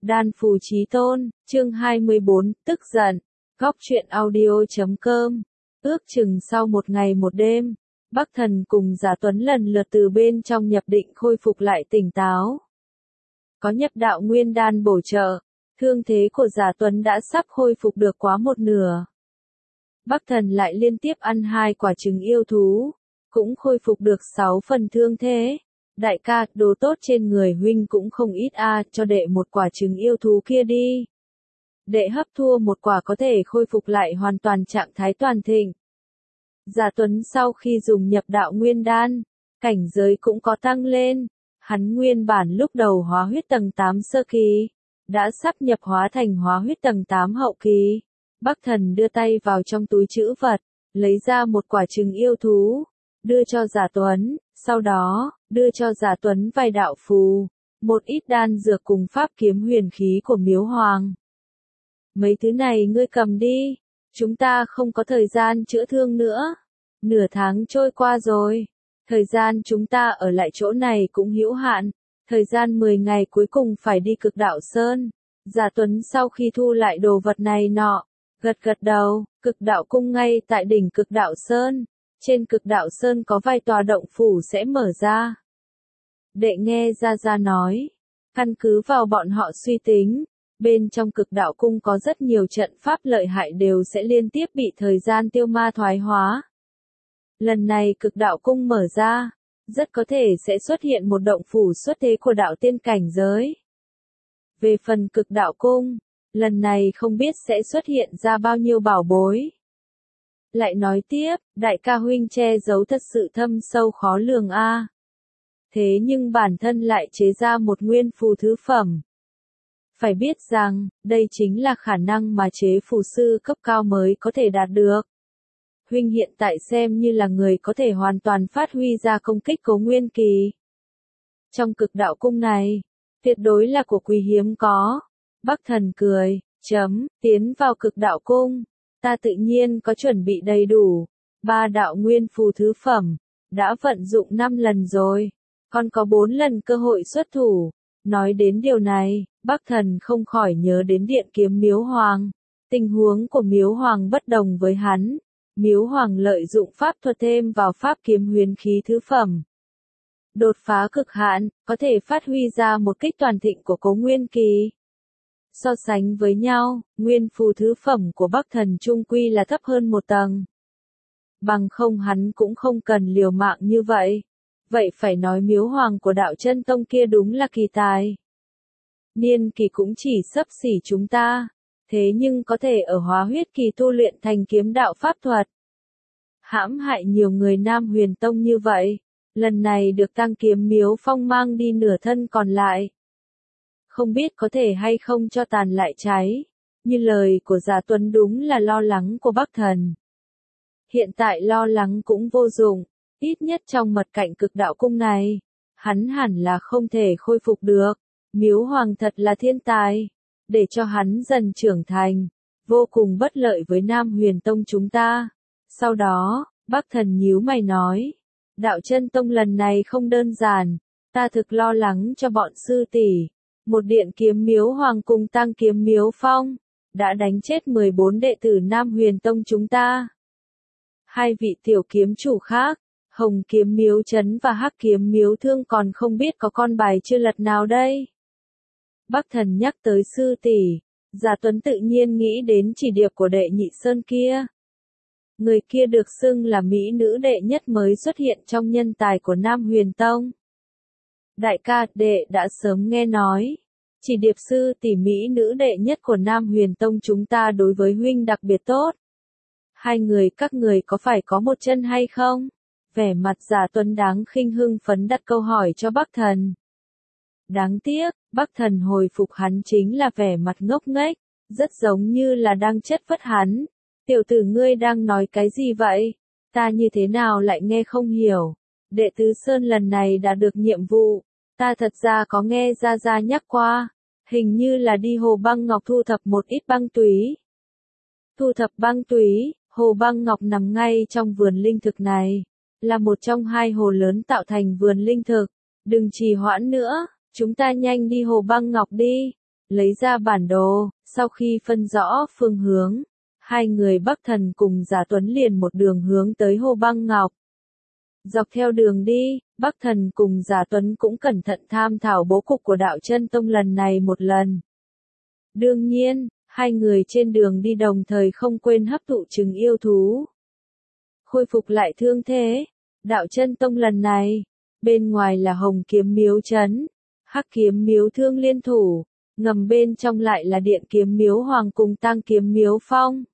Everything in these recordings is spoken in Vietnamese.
Đan Phù Chí Tôn, chương 24, tức giận. Góc truyện audio.com. Ước chừng sau một ngày một đêm, Bắc Thần cùng Giả Tuấn lần lượt từ bên trong nhập định khôi phục lại tỉnh táo. Có nhập đạo nguyên đan bổ trợ, thương thế của Giả Tuấn đã sắp khôi phục được quá một nửa. Bắc Thần lại liên tiếp ăn 2 quả trứng yêu thú, cũng khôi phục được 6 phần thương thế. Đại ca, đồ tốt trên người huynh cũng không ít cho đệ một quả trứng yêu thú kia đi. Đệ hấp thua một quả có thể khôi phục lại hoàn toàn trạng thái toàn thịnh. Giả Tuấn sau khi dùng nhập đạo nguyên đan, cảnh giới cũng có tăng lên. Hắn nguyên bản lúc đầu hóa huyết tầng 8 sơ kỳ, đã sắp nhập hóa thành hóa huyết tầng 8 hậu kỳ. Bắc Thần đưa tay vào trong túi trữ vật, lấy ra một quả trứng yêu thú, đưa cho Giả Tuấn, sau đó, đưa cho Giả Tuấn vài đạo phù, một ít đan dược cùng pháp kiếm huyền khí của Miếu Hoàng. Mấy thứ này ngươi cầm đi, chúng ta không có thời gian chữa thương nữa. Nửa tháng trôi qua rồi, thời gian chúng ta ở lại chỗ này cũng hữu hạn, thời gian 10 ngày cuối cùng phải đi Cực Đạo Sơn. Giả Tuấn sau khi thu lại đồ vật này nọ, gật gật đầu. Cực Đạo Cung ngay tại đỉnh Cực Đạo Sơn. Trên Cực Đạo Sơn có vài tòa động phủ sẽ mở ra. Đệ nghe Gia nói, căn cứ vào bọn họ suy tính, bên trong Cực Đạo Cung có rất nhiều trận pháp lợi hại đều sẽ liên tiếp bị thời gian tiêu ma thoái hóa. Lần này Cực Đạo Cung mở ra, rất có thể sẽ xuất hiện một động phủ xuất thế của đạo tiên cảnh giới. Về phần Cực Đạo Cung, lần này không biết sẽ xuất hiện ra bao nhiêu bảo bối. Lại nói tiếp, đại ca huynh che giấu thật sự thâm sâu khó lường Thế nhưng bản thân lại chế ra một nguyên phù thứ phẩm. Phải biết rằng, đây chính là khả năng mà chế phù sư cấp cao mới có thể đạt được. Huynh hiện tại xem như là người có thể hoàn toàn phát huy ra công kích Cố Nguyên Kỳ. Trong Cực Đạo Cung này, tuyệt đối là của quý hiếm có. Bắc Thần cười, tiến vào Cực Đạo Cung. Ta tự nhiên có chuẩn bị đầy đủ, 3 đạo nguyên phù thứ phẩm, đã vận dụng 5 lần rồi, còn có 4 lần cơ hội xuất thủ. Nói đến điều này, Bắc Thần không khỏi nhớ đến Điện Kiếm Miếu Hoàng. Tình huống của Miếu Hoàng bất đồng với hắn. Miếu Hoàng lợi dụng pháp thuật thêm vào pháp kiếm huyền khí thứ phẩm. Đột phá cực hạn, có thể phát huy ra một kích toàn thịnh của Cố Nguyên Kỳ. So sánh với nhau, nguyên phù thứ phẩm của Bắc Thần trung quy là thấp hơn một tầng. Bằng không hắn cũng không cần liều mạng như vậy. Vậy phải nói Miếu Hoàng của Đạo Chân Tông kia đúng là kỳ tài. Niên kỳ cũng chỉ xấp xỉ chúng ta, thế nhưng có thể ở hóa huyết kỳ tu luyện thành kiếm đạo pháp thuật. Hãm hại nhiều người Nam Huyền Tông như vậy, lần này được Tăng Kiếm Miếu Phong mang đi nửa thân còn lại. Không biết có thể hay không cho tàn lại cháy, như lời của Giả Tuấn đúng là lo lắng của Bắc Thần. Hiện tại lo lắng cũng vô dụng, ít nhất trong mật cảnh Cực Đạo Cung này, hắn hẳn là không thể khôi phục được. Miếu Hoàng thật là thiên tài, để cho hắn dần trưởng thành, vô cùng bất lợi với Nam Huyền Tông chúng ta. Sau đó, Bắc Thần nhíu mày nói, Đạo Chân Tông lần này không đơn giản, ta thực lo lắng cho bọn sư tỷ. Một Điện Kiếm Miếu Hoàng cùng Tăng Kiếm Miếu Phong, đã đánh chết 14 đệ tử Nam Huyền Tông chúng ta. 2 vị tiểu kiếm chủ khác, Hồng Kiếm Miếu Trấn và Hắc Kiếm Miếu Thương còn không biết có con bài chưa lật nào đây. Bắc Thần nhắc tới sư tỷ, Giả Tuấn tự nhiên nghĩ đến chỉ điệp của đệ Nhị Sơn kia. Người kia được xưng là mỹ nữ đệ nhất mới xuất hiện trong nhân tài của Nam Huyền Tông. Đại ca, đệ đã sớm nghe nói, chỉ điệp sư tỷ mỹ nữ đệ nhất của Nam Huyền Tông chúng ta đối với huynh đặc biệt tốt. 2 người các người có phải có một chân hay không? Vẻ mặt Giả Tuấn đáng khinh hưng phấn đặt câu hỏi cho Bắc Thần. Đáng tiếc, Bắc Thần hồi phục hắn chính là vẻ mặt ngốc nghếch, rất giống như là đang chất vấn hắn. Tiểu tử ngươi đang nói cái gì vậy? Ta như thế nào lại nghe không hiểu? Đệ Tứ Sơn lần này đã được nhiệm vụ, ta thật ra có nghe Gia nhắc qua, hình như là đi Hồ Băng Ngọc thu thập một ít băng túy. Thu thập băng túy, Hồ Băng Ngọc nằm ngay trong vườn linh thực này, là một trong 2 hồ lớn tạo thành vườn linh thực. Đừng trì hoãn nữa, chúng ta nhanh đi Hồ Băng Ngọc đi. lấy ra bản đồ, sau khi phân rõ phương hướng, hai người Bắc Thần cùng Giả Tuấn liền một đường hướng tới Hồ Băng Ngọc. Dọc theo đường đi, Bắc Thần cùng Giả Tuấn cũng cẩn thận tham thảo bố cục của Đạo Chân Tông lần này một lần. Đương nhiên, hai người trên đường đi đồng thời không quên hấp thụ trứng yêu thú. Khôi phục lại thương thế, Đạo Chân Tông lần này, bên ngoài là Hồng Kiếm Miếu trấn, Hắc Kiếm Miếu Thương Liên thủ, ngầm bên trong lại là Điện Kiếm Miếu Hoàng cùng Tang Kiếm Miếu Phong.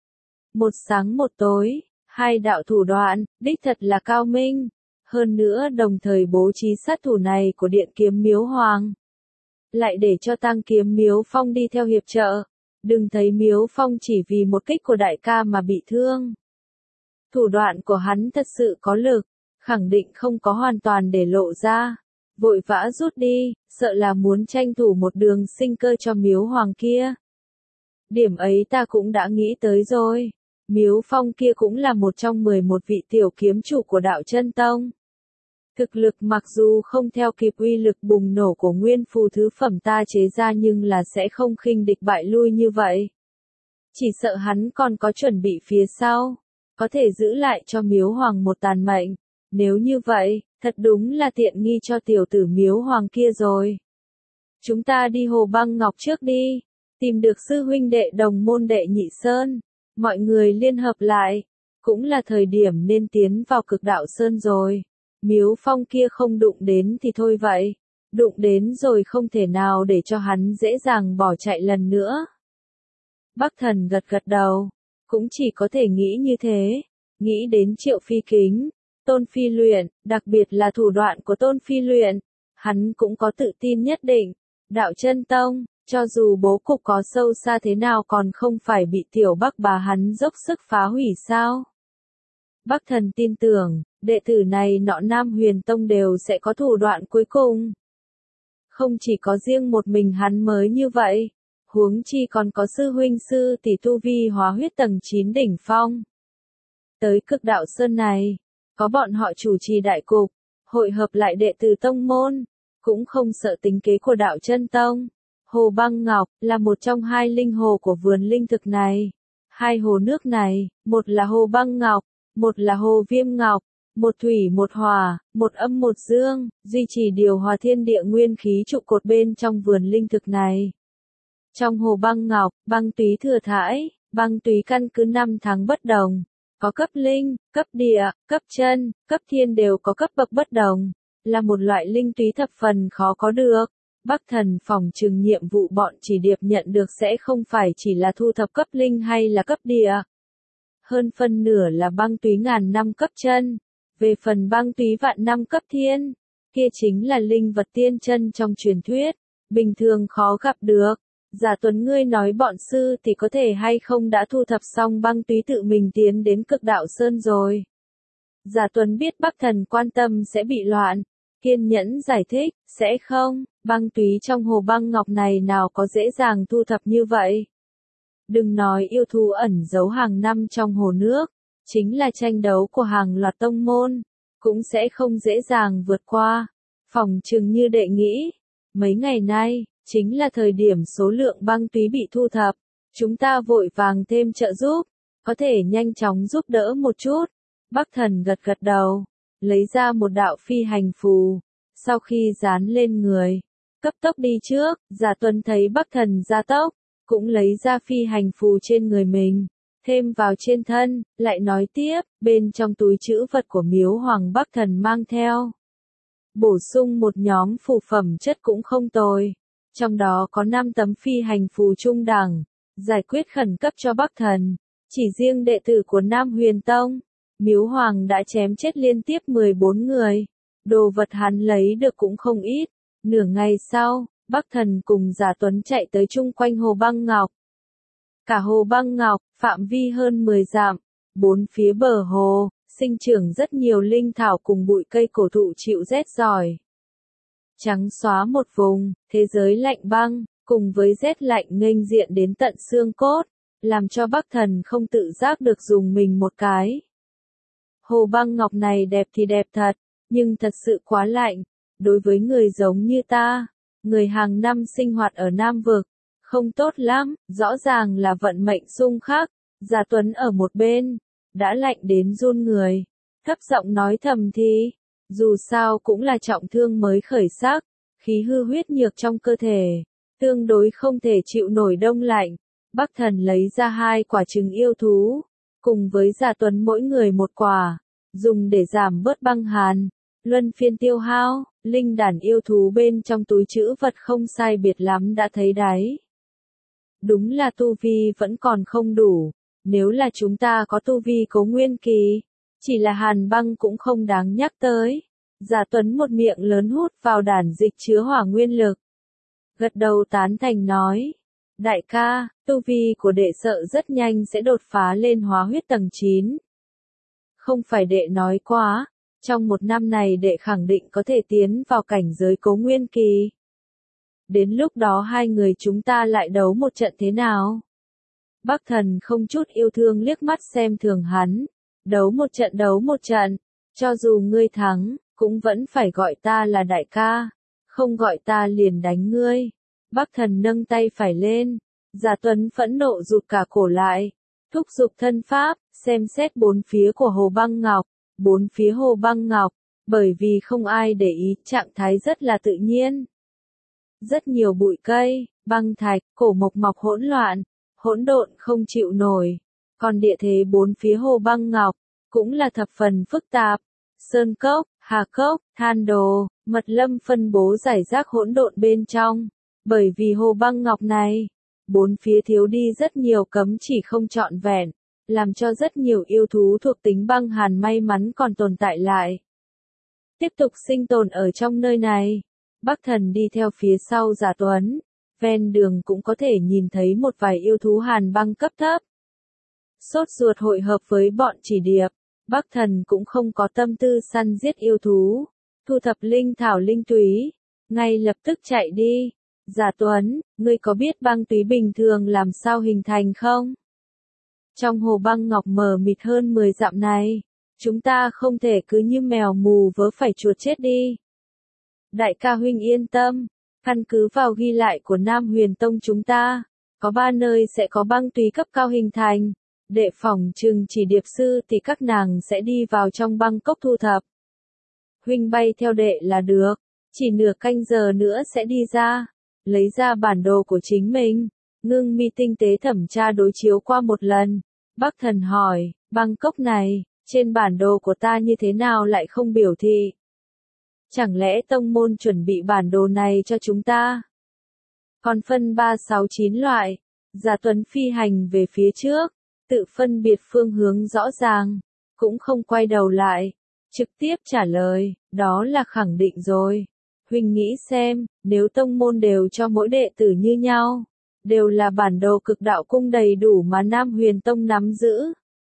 Một sáng một tối, hai đạo thủ đoạn, đích thật là cao minh, hơn nữa đồng thời bố trí sát thủ này của Điện Kiếm Miếu Hoàng. Lại để cho Tang Kiếm Miếu Phong đi theo hiệp trợ, đừng thấy Miếu Phong chỉ vì một kích của đại ca mà bị thương. Thủ đoạn của hắn thật sự có lực, khẳng định không có hoàn toàn để lộ ra, vội vã rút đi, sợ là muốn tranh thủ một đường sinh cơ cho Miếu Hoàng kia. Điểm ấy ta cũng đã nghĩ tới rồi. Miếu Phong kia cũng là một trong 11 vị tiểu kiếm chủ của Đạo Chân Tông. Thực lực mặc dù không theo kịp uy lực bùng nổ của nguyên phù thứ phẩm ta chế ra nhưng là sẽ không khinh địch bại lui như vậy. Chỉ sợ hắn còn có chuẩn bị phía sau, có thể giữ lại cho Miếu Hoàng một tàn mệnh. Nếu như vậy, thật đúng là tiện nghi cho tiểu tử Miếu Hoàng kia rồi. Chúng ta đi Hồ Băng Ngọc trước đi, tìm được sư huynh đệ đồng môn đệ Nhị Sơn. Mọi người liên hợp lại, cũng là thời điểm nên tiến vào Cực Đạo Sơn rồi. Miếu Phong kia không đụng đến thì thôi vậy, đụng đến rồi không thể nào để cho hắn dễ dàng bỏ chạy lần nữa. Bắc Thần gật gật đầu, cũng chỉ có thể nghĩ như thế, nghĩ đến Triệu Phi Kính, Tôn Phi Luyện, đặc biệt là thủ đoạn của Tôn Phi Luyện, hắn cũng có tự tin nhất định. Đạo Chân Tông, cho dù bố cục có sâu xa thế nào còn không phải bị tiểu Bắc bà hắn dốc sức phá hủy sao? Bắc Thần tin tưởng, đệ tử này nọ Nam Huyền Tông đều sẽ có thủ đoạn cuối cùng. Không chỉ có riêng một mình hắn mới như vậy, huống chi còn có sư huynh sư tỷ tu vi hóa huyết tầng 9 đỉnh phong. Tới Cực Đạo Sơn này, có bọn họ chủ trì đại cục, hội hợp lại đệ tử tông môn, cũng không sợ tính kế của Đạo Chân Tông. Hồ Băng Ngọc là một trong hai linh hồ của vườn linh thực này. Hai hồ nước này, một là Hồ Băng Ngọc, một là Hồ Viêm Ngọc, một thủy một hỏa, một âm một dương, duy trì điều hòa thiên địa nguyên khí trụ cột bên trong vườn linh thực này. Trong Hồ Băng Ngọc, băng túy thừa thãi, băng túy căn cứ 5 tháng bất đồng, có cấp linh, cấp địa, cấp chân, cấp thiên đều có cấp bậc bất đồng, là một loại linh túy thập phần khó có được. Bắc Thần phòng trừng nhiệm vụ bọn chỉ điệp nhận được sẽ không phải chỉ là thu thập cấp linh hay là cấp địa. Hơn phân nửa là băng túy ngàn năm cấp chân. Về phần băng túy vạn năm cấp thiên, kia chính là linh vật tiên chân trong truyền thuyết, bình thường khó gặp được. Giả Tuấn ngươi nói bọn sư thì có thể hay không đã thu thập xong băng túy tự mình tiến đến Cực Đạo Sơn rồi. Giả Tuấn biết Bắc Thần quan tâm sẽ bị loạn, kiên nhẫn giải thích, sẽ không, băng túy trong Hồ Băng Ngọc này nào có dễ dàng thu thập như vậy. Đừng nói yêu thú ẩn giấu hàng năm trong hồ nước, chính là tranh đấu của hàng loạt tông môn, cũng sẽ không dễ dàng vượt qua. Phòng chừng như đệ nghĩ, mấy ngày nay, chính là thời điểm số lượng băng túy bị thu thập, chúng ta vội vàng thêm trợ giúp, có thể nhanh chóng giúp đỡ một chút. Bắc Thần gật gật đầu, lấy ra một đạo phi hành phù, sau khi dán lên người, cấp tốc đi trước. Giả Tuấn thấy Bắc Thần ra tốc, cũng lấy ra phi hành phù trên người mình, thêm vào trên thân, lại nói tiếp, bên trong túi trữ vật của Miếu Hoàng Bắc Thần mang theo. Bổ sung một nhóm phù phẩm chất cũng không tồi, trong đó có 5 tấm phi hành phù trung đẳng, giải quyết khẩn cấp cho Bắc Thần. Chỉ riêng đệ tử của Nam Huyền Tông, Miếu Hoàng đã chém chết liên tiếp 14 người, đồ vật hắn lấy được cũng không ít. Nửa ngày sau, Bắc Thần cùng Giả Tuấn chạy tới chung quanh Hồ Băng Ngọc. Cả Hồ Băng Ngọc, phạm vi hơn 10 dặm, bốn phía bờ hồ, sinh trưởng rất nhiều linh thảo cùng bụi cây cổ thụ chịu rét giỏi. Trắng xóa một vùng, thế giới lạnh băng, cùng với rét lạnh nghênh diện đến tận xương cốt, làm cho Bắc Thần không tự giác được dùng mình một cái. Hồ Băng Ngọc này đẹp thì đẹp thật, nhưng thật sự quá lạnh, đối với người giống như ta, người hàng năm sinh hoạt ở Nam Vực, không tốt lắm, rõ ràng là vận mệnh xung khắc. Giả Tuấn ở một bên, đã lạnh đến run người, thấp giọng nói thầm thì, dù sao cũng là trọng thương mới khởi sắc, khí hư huyết nhược trong cơ thể, tương đối không thể chịu nổi đông lạnh. Bắc Thần lấy ra 2 quả trứng yêu thú, cùng với Giả Tuấn mỗi người 1 quả, dùng để giảm bớt băng hàn, luân phiên tiêu hao. Linh đàn yêu thú bên trong túi trữ vật không sai biệt lắm đã thấy đáy. Đúng là tu vi vẫn còn không đủ, nếu là chúng ta có tu vi Cố Nguyên Kỳ, chỉ là hàn băng cũng không đáng nhắc tới. Giả Tuấn một miệng lớn hút vào đàn dịch chứa hỏa nguyên lực. Gật đầu tán thành nói, đại ca, tu vi của đệ sợ rất nhanh sẽ đột phá lên hóa huyết tầng 9. Không phải đệ nói quá, trong 1 năm này đệ khẳng định có thể tiến vào cảnh giới Cố Nguyên Kỳ. Đến lúc đó 2 người chúng ta lại đấu một trận thế nào? Bắc Thần không chút yêu thương liếc mắt xem thường hắn. Đấu một trận, cho dù ngươi thắng, cũng vẫn phải gọi ta là đại ca, không gọi ta liền đánh ngươi. Bắc Thần nâng tay phải lên, Giả Tuấn phẫn nộ rụt cả cổ lại, thúc giục thân pháp, xem xét 4 phía của Hồ Băng Ngọc. 4 phía Hồ Băng Ngọc, bởi vì không ai để ý, trạng thái rất là tự nhiên. Rất nhiều bụi cây, băng thạch, cổ mộc mọc hỗn loạn, hỗn độn không chịu nổi. Còn địa thế 4 phía Hồ Băng Ngọc, cũng là thập phần phức tạp. Sơn cốc, hà cốc, than đồ, mật lâm phân bố rải rác hỗn độn bên trong. Bởi vì Hồ Băng Ngọc này, 4 phía thiếu đi rất nhiều cấm chỉ không trọn vẹn, làm cho rất nhiều yêu thú thuộc tính băng hàn may mắn còn tồn tại lại. Tiếp tục sinh tồn ở trong nơi này. Bắc Thần đi theo phía sau Giả Tuấn, ven đường cũng có thể nhìn thấy một vài yêu thú hàn băng cấp thấp. Sốt ruột hội hợp với bọn chỉ điệp, Bắc Thần cũng không có tâm tư săn giết yêu thú, thu thập linh thảo linh túy, ngay lập tức chạy đi. Giả Tuấn, ngươi có biết băng túy bình thường làm sao hình thành không? Trong Hồ Băng Ngọc mờ mịt hơn 10 dặm này, chúng ta không thể cứ như mèo mù vớ phải chuột chết đi. Đại ca huynh yên tâm, căn cứ vào ghi lại của Nam Huyền Tông chúng ta, có 3 nơi sẽ có băng túy cấp cao hình thành. Đệ phỏng chừng chỉ điệp sư thì các nàng sẽ đi vào trong băng cốc thu thập. Huynh bay theo đệ là được, chỉ nửa canh giờ nữa sẽ đi ra, lấy ra bản đồ của chính mình. Ngưng mi tinh tế thẩm tra đối chiếu qua một lần. Bắc Thần hỏi, băng cốc này, trên bản đồ của ta như thế nào lại không biểu thị? Chẳng lẽ tông môn chuẩn bị bản đồ này cho chúng ta? Còn phân 369 loại, Giả Tuấn phi hành về phía trước, tự phân biệt phương hướng rõ ràng, cũng không quay đầu lại, trực tiếp trả lời, đó là khẳng định rồi. Huynh nghĩ xem, nếu tông môn đều cho mỗi đệ tử như nhau, đều là bản đồ cực đạo cung đầy đủ mà Nam Huyền Tông nắm giữ.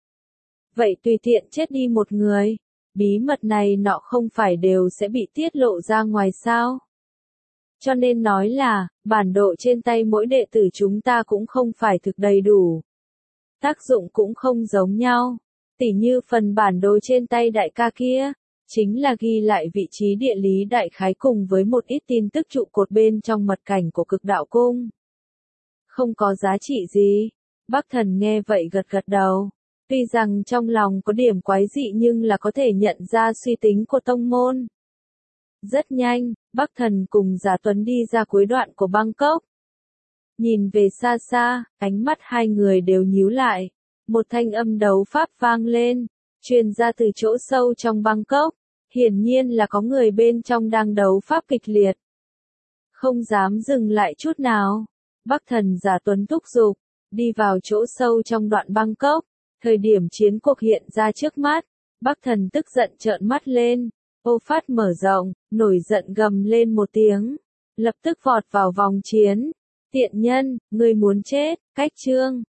Vậy tùy tiện chết đi một người, bí mật này nọ không phải đều sẽ bị tiết lộ ra ngoài sao? Cho nên nói là, bản đồ trên tay mỗi đệ tử chúng ta cũng không phải thực đầy đủ. Tác dụng cũng không giống nhau. Tỉ như phần bản đồ trên tay đại ca kia, chính là ghi lại vị trí địa lý đại khái cùng với một ít tin tức trụ cột bên trong mật cảnh của cực đạo cung. Không có giá trị gì. Bắc Thần nghe vậy gật gật đầu. Tuy rằng trong lòng có điểm quái dị nhưng là có thể nhận ra suy tính của tông môn. Rất nhanh, Bắc Thần cùng Giả Tuấn đi ra cuối đoạn của băng cốc. Nhìn về xa xa, ánh mắt 2 người đều nhíu lại. Một thanh âm đấu pháp vang lên, truyền ra từ chỗ sâu trong băng cốc. Hiển nhiên là có người bên trong đang đấu pháp kịch liệt. Không dám dừng lại chút nào. Bắc Thần Giả Tuấn thúc giục, đi vào chỗ sâu trong đoạn băng cốc. Thời điểm chiến cuộc hiện ra trước mắt, Bắc Thần tức giận trợn mắt lên, ô phát mở rộng, nổi giận gầm lên một tiếng, lập tức vọt vào vòng chiến. Tiện nhân, ngươi muốn chết, cách chương.